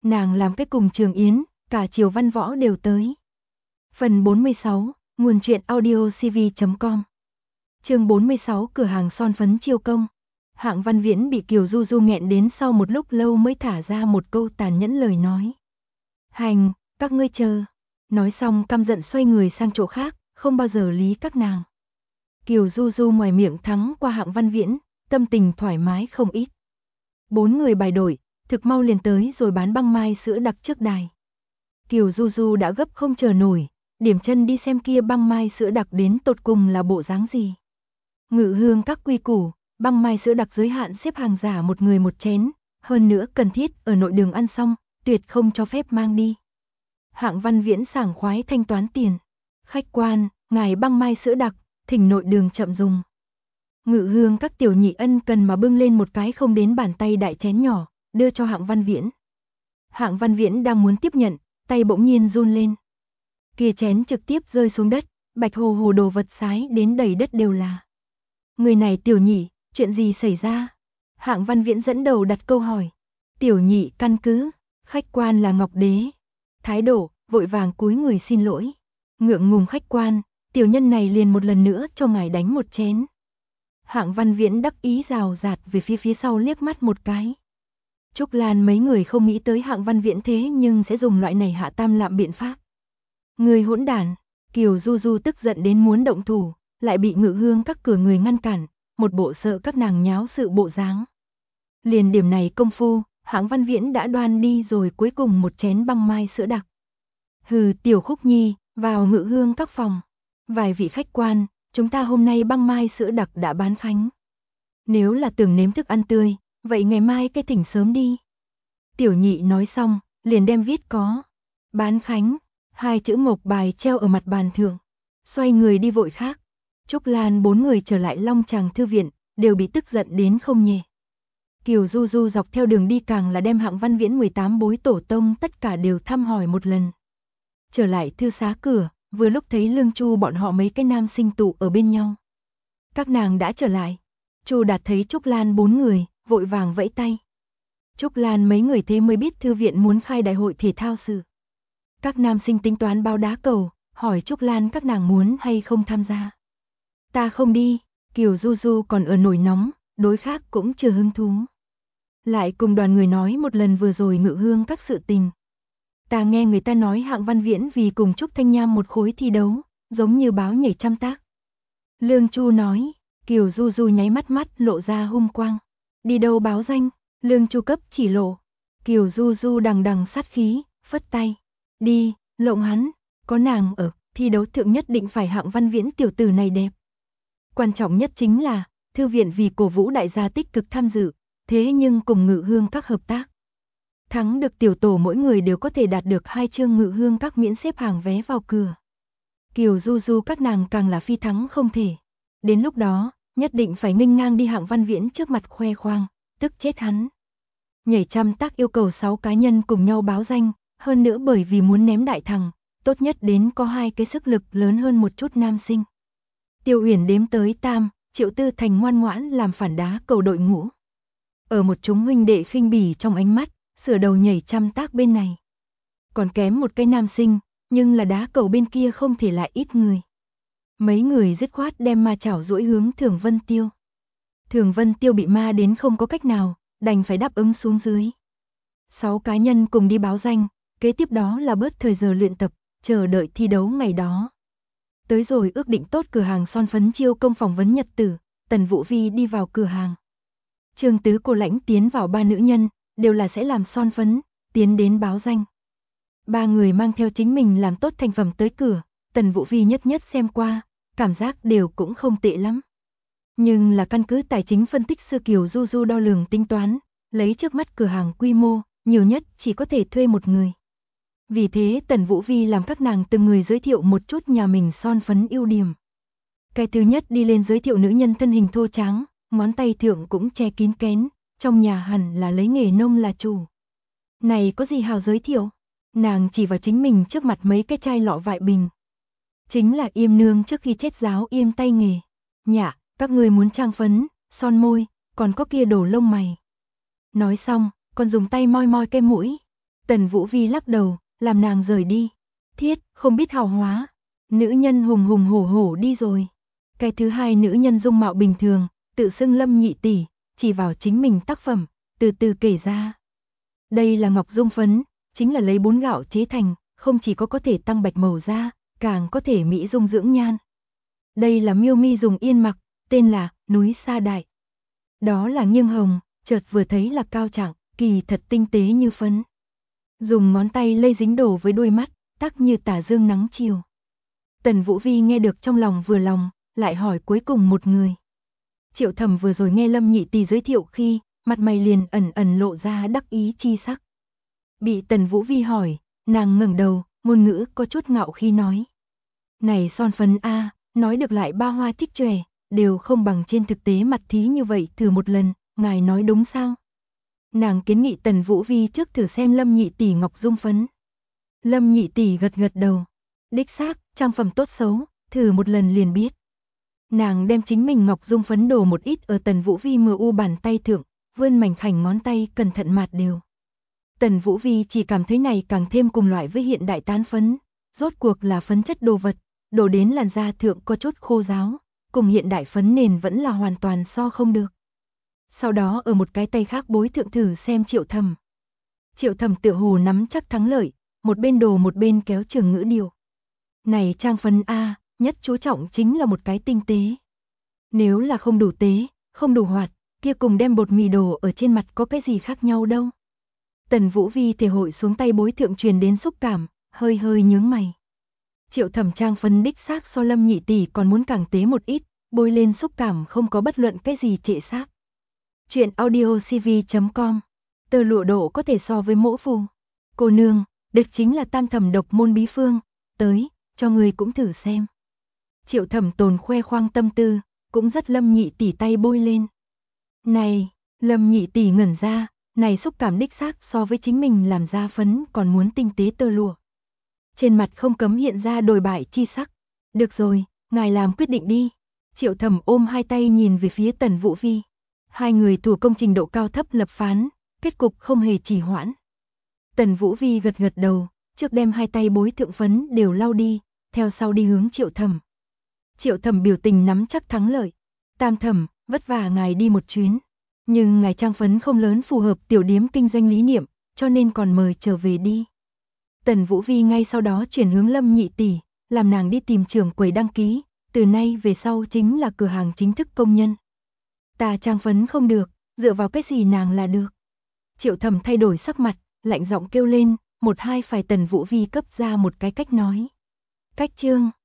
Nàng làm cái cùng Trường Yến, cả Triều Văn Võ đều tới. Phần 46, nguồn truyện audio cv.com. Chương 46, cửa hàng son phấn Chiêu Công. Hạng Văn Viễn bị Kiều Du Du nghẹn đến sau một lúc lâu mới thả ra một câu tàn nhẫn lời nói. Hành, các ngươi chờ. Nói xong căm giận xoay người sang chỗ khác, không bao giờ lý các nàng. Kiều Du Du ngoài miệng thắng qua Hạng Văn Viễn, tâm tình thoải mái không ít. 4 người bài đổi, thực mau liền tới rồi bán băng mai sữa đặc trước đài. Kiều Du Du đã gấp không chờ nổi, điểm chân đi xem kia băng mai sữa đặc đến tột cùng là bộ dáng gì. Ngự hương các quy củ, băng mai sữa đặc giới hạn xếp hàng giả một người một chén, hơn nữa cần thiết ở nội đường ăn xong, tuyệt không cho phép mang đi. Hạng Văn Viễn sảng khoái thanh toán tiền. Khách quan, ngài băng mai sữa đặc, thỉnh nội đường chậm dùng. Ngự hương các tiểu nhị ân cần mà bưng lên một cái không đến bàn tay đại chén nhỏ, đưa cho Hạng Văn Viễn. Hạng Văn Viễn đang muốn tiếp nhận, tay bỗng nhiên run lên. Kia chén trực tiếp rơi xuống đất, bạch hồ hồ đồ vật sái đến đầy đất đều là. Người này tiểu nhị, chuyện gì xảy ra? Hạng Văn Viễn dẫn đầu đặt câu hỏi. Tiểu nhị căn cứ, khách quan là Ngọc Đế. Thái độ, vội vàng cúi người xin lỗi. Ngượng ngùng khách quan, tiểu nhân này liền một lần nữa cho ngài đánh một chén. Hạng Văn Viễn đắc ý rào rạt về phía sau liếc mắt một cái. Trúc Lan mấy người không nghĩ tới Hạng Văn Viễn thế nhưng sẽ dùng loại này hạ tam lạm biện pháp. Người hỗn đản, Kiều Du Du tức giận đến muốn động thủ, lại bị ngự hương các cửa người ngăn cản, một bộ sợ các nàng nháo sự bộ dáng. Liền điểm này công phu, Hạng Văn Viễn đã đoan đi rồi cuối cùng một chén băng mai sữa đặc. Hừ, Tiểu Khúc Nhi, vào ngự hương các phòng. Vài vị khách quan, chúng ta hôm nay băng mai sữa đặc đã bán khánh. Nếu là tưởng nếm thức ăn tươi, vậy ngày mai cái thỉnh sớm đi. Tiểu nhị nói xong, liền đem viết có bán khánh, 2 chữ mộc bài treo ở mặt bàn thượng. Xoay người đi vội khác. Trúc Lan 4 người trở lại Long Tràng thư viện, đều bị tức giận đến không nhẹ. Kiều Du Du dọc theo đường đi càng là đem Hạng Văn Viễn 18 bối tổ tông tất cả đều thăm hỏi một lần. Trở lại thư xá cửa, vừa lúc thấy Lương Chu bọn họ mấy cái nam sinh tụ ở bên nhau. Các nàng đã trở lại. Chu Đạt thấy Trúc Lan 4 người, vội vàng vẫy tay. Trúc Lan mấy người thế mới biết thư viện muốn khai đại hội thể thao sự. Các nam sinh tính toán bao đá cầu, hỏi Trúc Lan các nàng muốn hay không tham gia. Ta không đi, Kiều Du Du còn ở nổi nóng, đối khác cũng chưa hứng thú. Lại cùng đoàn người nói một lần vừa rồi ngự hương các sự tình. Ta nghe người ta nói Hạng Văn Viễn vì cùng Trúc Thanh Nham một khối thi đấu, giống như báo nhảy trăm tác. Lương Chu nói, Kiều Du Du nháy mắt lộ ra hung quang. Đi đâu báo danh, Lương Chu cấp chỉ lộ. Kiều Du Du đằng đằng sát khí, phất tay. Đi, lộng hắn, có nàng ở, thi đấu thượng nhất định phải Hạng Văn Viễn tiểu tử này đẹp. Quan trọng nhất chính là, thư viện vì cổ vũ đại gia tích cực tham dự, thế nhưng cùng ngự hương các hợp tác. Thắng được tiểu tổ mỗi người đều có thể đạt được 2 chương ngự hương các miễn xếp hàng vé vào cửa. Kiều Du Du các nàng càng là phi thắng không thể. Đến lúc đó, nhất định phải nghênh ngang đi Hạng Văn Viễn trước mặt khoe khoang, tức chết hắn. Nhảy trăm tác yêu cầu 6 cá nhân cùng nhau báo danh, hơn nữa bởi vì muốn ném đại thằng, tốt nhất đến có 2 cái sức lực lớn hơn một chút nam sinh. Tiêu Uyển đếm tới tam, Triệu Tư Thành ngoan ngoãn làm phản đá cầu đội ngũ. Ở một chúng huynh đệ khinh bỉ trong ánh mắt, sửa đầu nhảy trăm tác bên này. Còn kém một cái nam sinh, nhưng là đá cầu bên kia không thể lại ít người. Mấy người dứt khoát đem ma chảo duỗi hướng Thường Vân Tiêu. Thường Vân Tiêu bị ma đến không có cách nào, đành phải đáp ứng xuống dưới. 6 cá nhân cùng đi báo danh, kế tiếp đó là bớt thời giờ luyện tập, chờ đợi thi đấu ngày đó. Tới rồi ước định tốt cửa hàng son phấn Chiêu Công phỏng vấn nhật tử, Tần Vũ Vi đi vào cửa hàng. Trương Tứ cô lãnh tiến vào 3 nữ nhân, đều là sẽ làm son phấn, tiến đến báo danh. 3 người mang theo chính mình làm tốt thành phẩm tới cửa, Tần Vũ Vi nhất nhất xem qua, cảm giác đều cũng không tệ lắm. Nhưng là căn cứ tài chính phân tích sư Kiều Du Du đo lường tính toán, lấy trước mắt cửa hàng quy mô, nhiều nhất chỉ có thể thuê một người. Vì thế Tần Vũ Vi làm các nàng từng người giới thiệu một chút nhà mình son phấn ưu điểm. Cái thứ nhất đi lên giới thiệu nữ nhân thân hình thô tráng, ngón tay thượng cũng che kín kén, trong nhà hẳn là lấy nghề nông là chủ. Này có gì hào giới thiệu? Nàng chỉ vào chính mình trước mặt mấy cái chai lọ vại bình. Chính là Yêm nương trước khi chết giáo Yêm tay nghề. Nhạ, các người muốn trang phấn, son môi, còn có kia đồ lông mày. Nói xong, còn dùng tay moi moi cái mũi. Tần Vũ Vi lắc đầu, làm nàng rời đi. Thiết, không biết hào hóa. Nữ nhân hùng hùng hổ hổ đi rồi. Cái thứ hai nữ nhân dung mạo bình thường, tự xưng Lâm nhị tỷ, chỉ vào chính mình tác phẩm, từ từ kể ra. Đây là ngọc dung phấn, chính là lấy bún gạo chế thành, không chỉ có thể tăng bạch màu da, càng có thể mỹ dung dưỡng nhan. Đây là Miêu Mi dùng yên mặc, tên là Núi Sa Đại. Đó là nghiêng hồng, chợt vừa thấy là cao trạng, kỳ thật tinh tế như phấn. Dùng ngón tay lây dính đổ với đôi mắt, tắc như tà dương nắng chiều. Tần Vũ Vi nghe được trong lòng vừa lòng, lại hỏi cuối cùng một người. Triệu Thẩm vừa rồi nghe Lâm nhị tỷ giới thiệu khi, mặt mày liền ẩn ẩn lộ ra đắc ý chi sắc. Bị Tần Vũ Vi hỏi, nàng ngẩng đầu, ngôn ngữ có chút ngạo khi nói. Này son phấn a, nói được lại ba hoa trích chòe, đều không bằng trên thực tế mặt thí như vậy, thử một lần, ngài nói đúng sao? Nàng kiến nghị Tần Vũ Vi trước thử xem Lâm nhị tỷ ngọc dung phấn. Lâm nhị tỷ gật gật đầu. Đích xác, trang phẩm tốt xấu, thử một lần liền biết. Nàng đem chính mình ngọc dung phấn đổ một ít ở Tần Vũ Vi mờ u bàn tay thượng, vươn mảnh khảnh ngón tay cẩn thận mạt đều. Tần Vũ Vi chỉ cảm thấy này càng thêm cùng loại với hiện đại tán phấn, rốt cuộc là phấn chất đồ vật, đổ đến làn da thượng có chút khô ráo, cùng hiện đại phấn nền vẫn là hoàn toàn so không được. Sau đó ở một cái tay khác bối thượng thử xem Triệu Thẩm. Triệu Thẩm tựa hồ nắm chắc thắng lợi, một bên đồ một bên kéo trường ngữ điều. Này trang phấn a, nhất chú trọng chính là một cái tinh tế. Nếu là không đủ tế, không đủ hoạt, kia cùng đem bột mì đồ ở trên mặt có cái gì khác nhau đâu. Tần Vũ Vi thể hội xuống tay bối thượng truyền đến xúc cảm, hơi hơi nhướng mày. Triệu Thẩm trang phấn đích xác so Lâm nhị tỷ còn muốn càng tế một ít, bôi lên xúc cảm không có bất luận cái gì trệ xác. Chuyện audiocv.com. Tơ lụa độ có thể so với mỗ phù. Cô nương, địch chính là tam thẩm độc môn bí phương, tới, cho người cũng thử xem. Triệu Thẩm tồn khoe khoang tâm tư, cũng rất Lâm nhị tỷ tay bôi lên. Này, Lâm nhị tỷ ngẩn ra, này xúc cảm đích xác so với chính mình làm ra phấn còn muốn tinh tế tơ lụa. Trên mặt không cấm hiện ra đồi bại chi sắc. Được rồi, ngài làm quyết định đi. Triệu Thẩm ôm hai tay nhìn về phía Tần Vũ Vi. Hai người thủ công trình độ cao thấp lập phán, kết cục không hề trì hoãn. Tần Vũ Vi gật gật đầu, trước đem hai tay bối thượng phấn đều lau đi, theo sau đi hướng Triệu Thẩm. Triệu Thẩm biểu tình nắm chắc thắng lợi. Tam thẩm, vất vả ngài đi một chuyến. Nhưng ngài trang phấn không lớn phù hợp tiểu điếm kinh doanh lý niệm, cho nên còn mời trở về đi. Tần Vũ Vi ngay sau đó chuyển hướng Lâm nhị tỷ, làm nàng đi tìm trưởng quầy đăng ký, từ nay về sau chính là cửa hàng chính thức công nhân. Ta trang phấn không được, dựa vào cái gì nàng là được. Triệu Thẩm thay đổi sắc mặt, lạnh giọng kêu lên, một hai phải Tần Vũ Vi cấp ra một cái cách nói. Cách chương